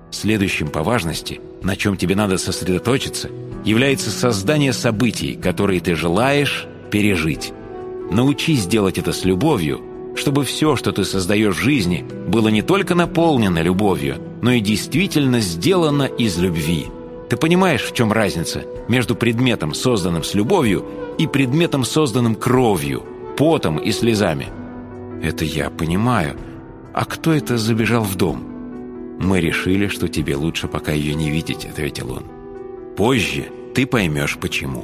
Следующим по важности, на чем тебе надо сосредоточиться, является создание событий, которые ты желаешь пережить. Научись делать это с любовью, чтобы все, что ты создаешь в жизни, было не только наполнено любовью, но и действительно сделано из любви. Ты понимаешь, в чем разница между предметом, созданным с любовью, и предметом, созданным кровью, потом и слезами? Это я понимаю. А кто это забежал в дом? Мы решили, что тебе лучше пока ее не видеть, ответил он. Позже ты поймешь, почему.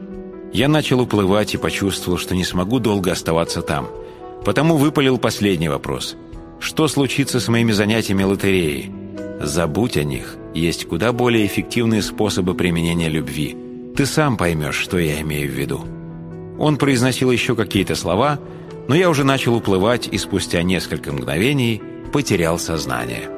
Я начал уплывать и почувствовал, что не смогу долго оставаться там. Потому выпалил последний вопрос. Что случится с моими занятиями лотереей? Забудь о них. Есть куда более эффективные способы применения любви. Ты сам поймешь, что я имею в виду. Он произносил еще какие-то слова, но я уже начал уплывать и спустя несколько мгновений потерял сознание.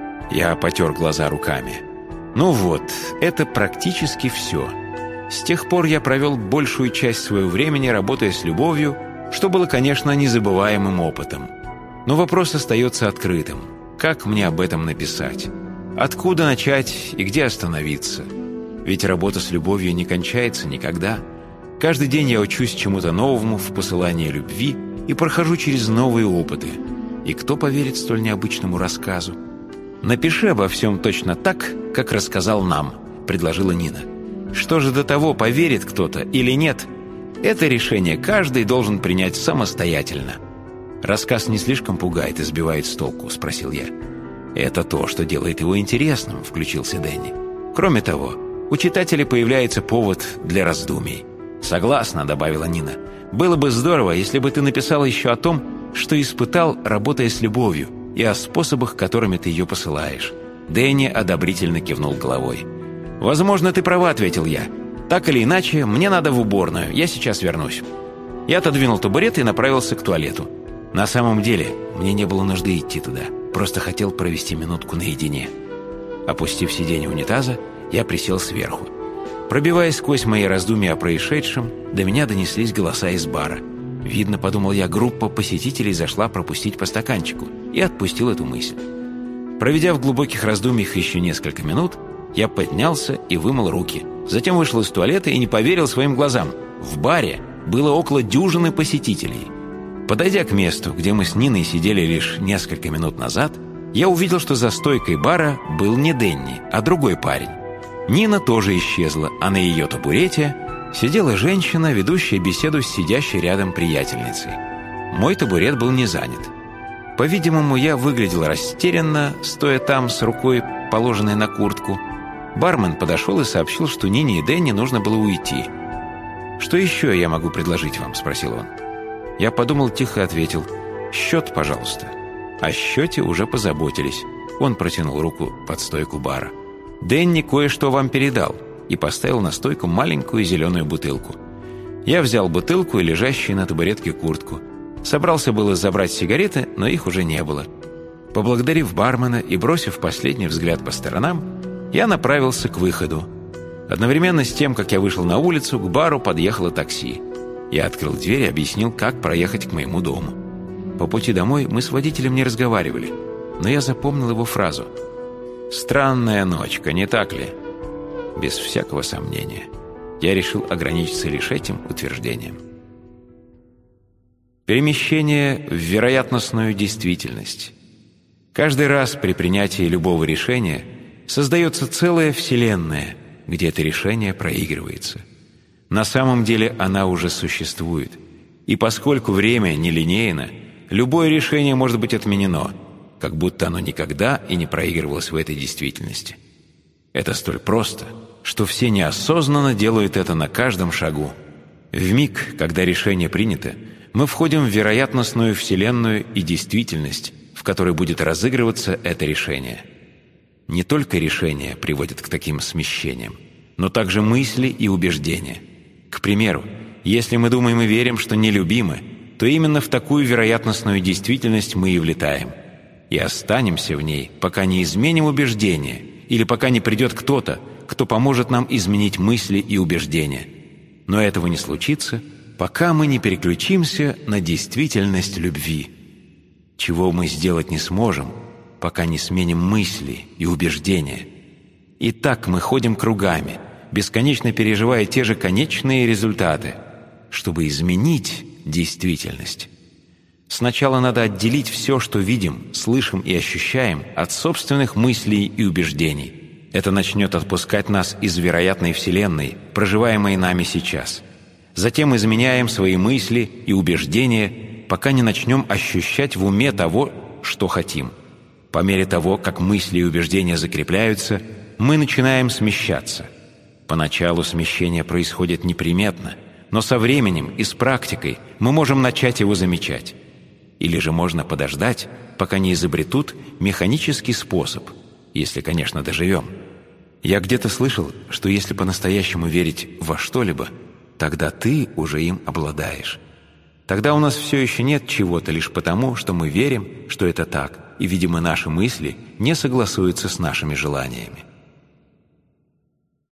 Я потер глаза руками. Ну вот, это практически все. С тех пор я провел большую часть своего времени, работая с любовью, что было, конечно, незабываемым опытом. Но вопрос остается открытым. Как мне об этом написать? Откуда начать и где остановиться? Ведь работа с любовью не кончается никогда. Каждый день я учусь чему-то новому в посылании любви и прохожу через новые опыты. И кто поверит столь необычному рассказу? «Напиши обо всем точно так, как рассказал нам», — предложила Нина. «Что же до того, поверит кто-то или нет? Это решение каждый должен принять самостоятельно». «Рассказ не слишком пугает и сбивает с толку?» — спросил я. «Это то, что делает его интересным», — включился Дэнни. «Кроме того, у читателя появляется повод для раздумий». «Согласна», — добавила Нина. «Было бы здорово, если бы ты написал еще о том, что испытал, работая с любовью, и о способах, которыми ты ее посылаешь». Дэнни одобрительно кивнул головой. «Возможно, ты права», — ответил я. «Так или иначе, мне надо в уборную, я сейчас вернусь». Я отодвинул табурет и направился к туалету. На самом деле, мне не было нужды идти туда, просто хотел провести минутку наедине. Опустив сиденье унитаза, я присел сверху. Пробиваясь сквозь мои раздумья о происшедшем, до меня донеслись голоса из бара. Видно, подумал я, группа посетителей зашла пропустить по стаканчику, и отпустил эту мысль. Проведя в глубоких раздумьях еще несколько минут, я поднялся и вымыл руки. Затем вышел из туалета и не поверил своим глазам. В баре было около дюжины посетителей. Подойдя к месту, где мы с Ниной сидели лишь несколько минут назад, я увидел, что за стойкой бара был не Дэнни, а другой парень. Нина тоже исчезла, а на ее табурете сидела женщина, ведущая беседу с сидящей рядом приятельницей. Мой табурет был не занят. По-видимому, я выглядел растерянно, стоя там с рукой, положенной на куртку. Бармен подошел и сообщил, что Нине и Дэнни нужно было уйти. «Что еще я могу предложить вам?» – спросил он. Я подумал, тихо ответил: «Счет, пожалуйста». О счете уже позаботились. Он протянул руку под стойку бара. «Дэнни кое-что вам передал» и поставил на стойку маленькую зеленую бутылку. Я взял бутылку и лежащую на табуретке куртку. Собрался было забрать сигареты, но их уже не было. Поблагодарив бармена и бросив последний взгляд по сторонам, я направился к выходу. Одновременно с тем, как я вышел на улицу, к бару подъехало такси. Я открыл дверь и объяснил, как проехать к моему дому. По пути домой мы с водителем не разговаривали, но я запомнил его фразу: «Странная ночка, не так ли?» Без всякого сомнения. Я решил ограничиться лишь этим утверждением. Перемещение в вероятностную действительность. Каждый раз при принятии любого решения создается целая вселенная, где это решение проигрывается. На самом деле она уже существует. И поскольку время нелинейно, любое решение может быть отменено, как будто оно никогда и не проигрывалось в этой действительности. Это столь просто, что все неосознанно делают это на каждом шагу. В миг, когда решение принято, мы входим в вероятностную вселенную и действительность, в которой будет разыгрываться это решение. Не только решения приводят к таким смещениям, но также мысли и убеждения. К примеру, если мы думаем и верим, что нелюбимы, то именно в такую вероятностную действительность мы и влетаем. И останемся в ней, пока не изменим убеждения, или пока не придет кто-то, кто поможет нам изменить мысли и убеждения. Но этого не случится, пока мы не переключимся на действительность любви. Чего мы сделать не сможем, пока не сменим мысли и убеждения. И так мы ходим кругами, бесконечно переживая те же конечные результаты, чтобы изменить действительность. Сначала надо отделить все, что видим, слышим и ощущаем, от собственных мыслей и убеждений. Это начнет отпускать нас из вероятной вселенной, проживаемой нами сейчас. Затем изменяем свои мысли и убеждения, пока не начнем ощущать в уме того, что хотим. По мере того, как мысли и убеждения закрепляются, мы начинаем смещаться. Поначалу смещение происходит неприметно, но со временем и с практикой мы можем начать его замечать. Или же можно подождать, пока не изобретут механический способ, если, конечно, доживем. Я где-то слышал, что если по-настоящему верить во что-либо, тогда ты уже им обладаешь. Тогда у нас все еще нет чего-то лишь потому, что мы верим, что это так, и, видимо, наши мысли не согласуются с нашими желаниями.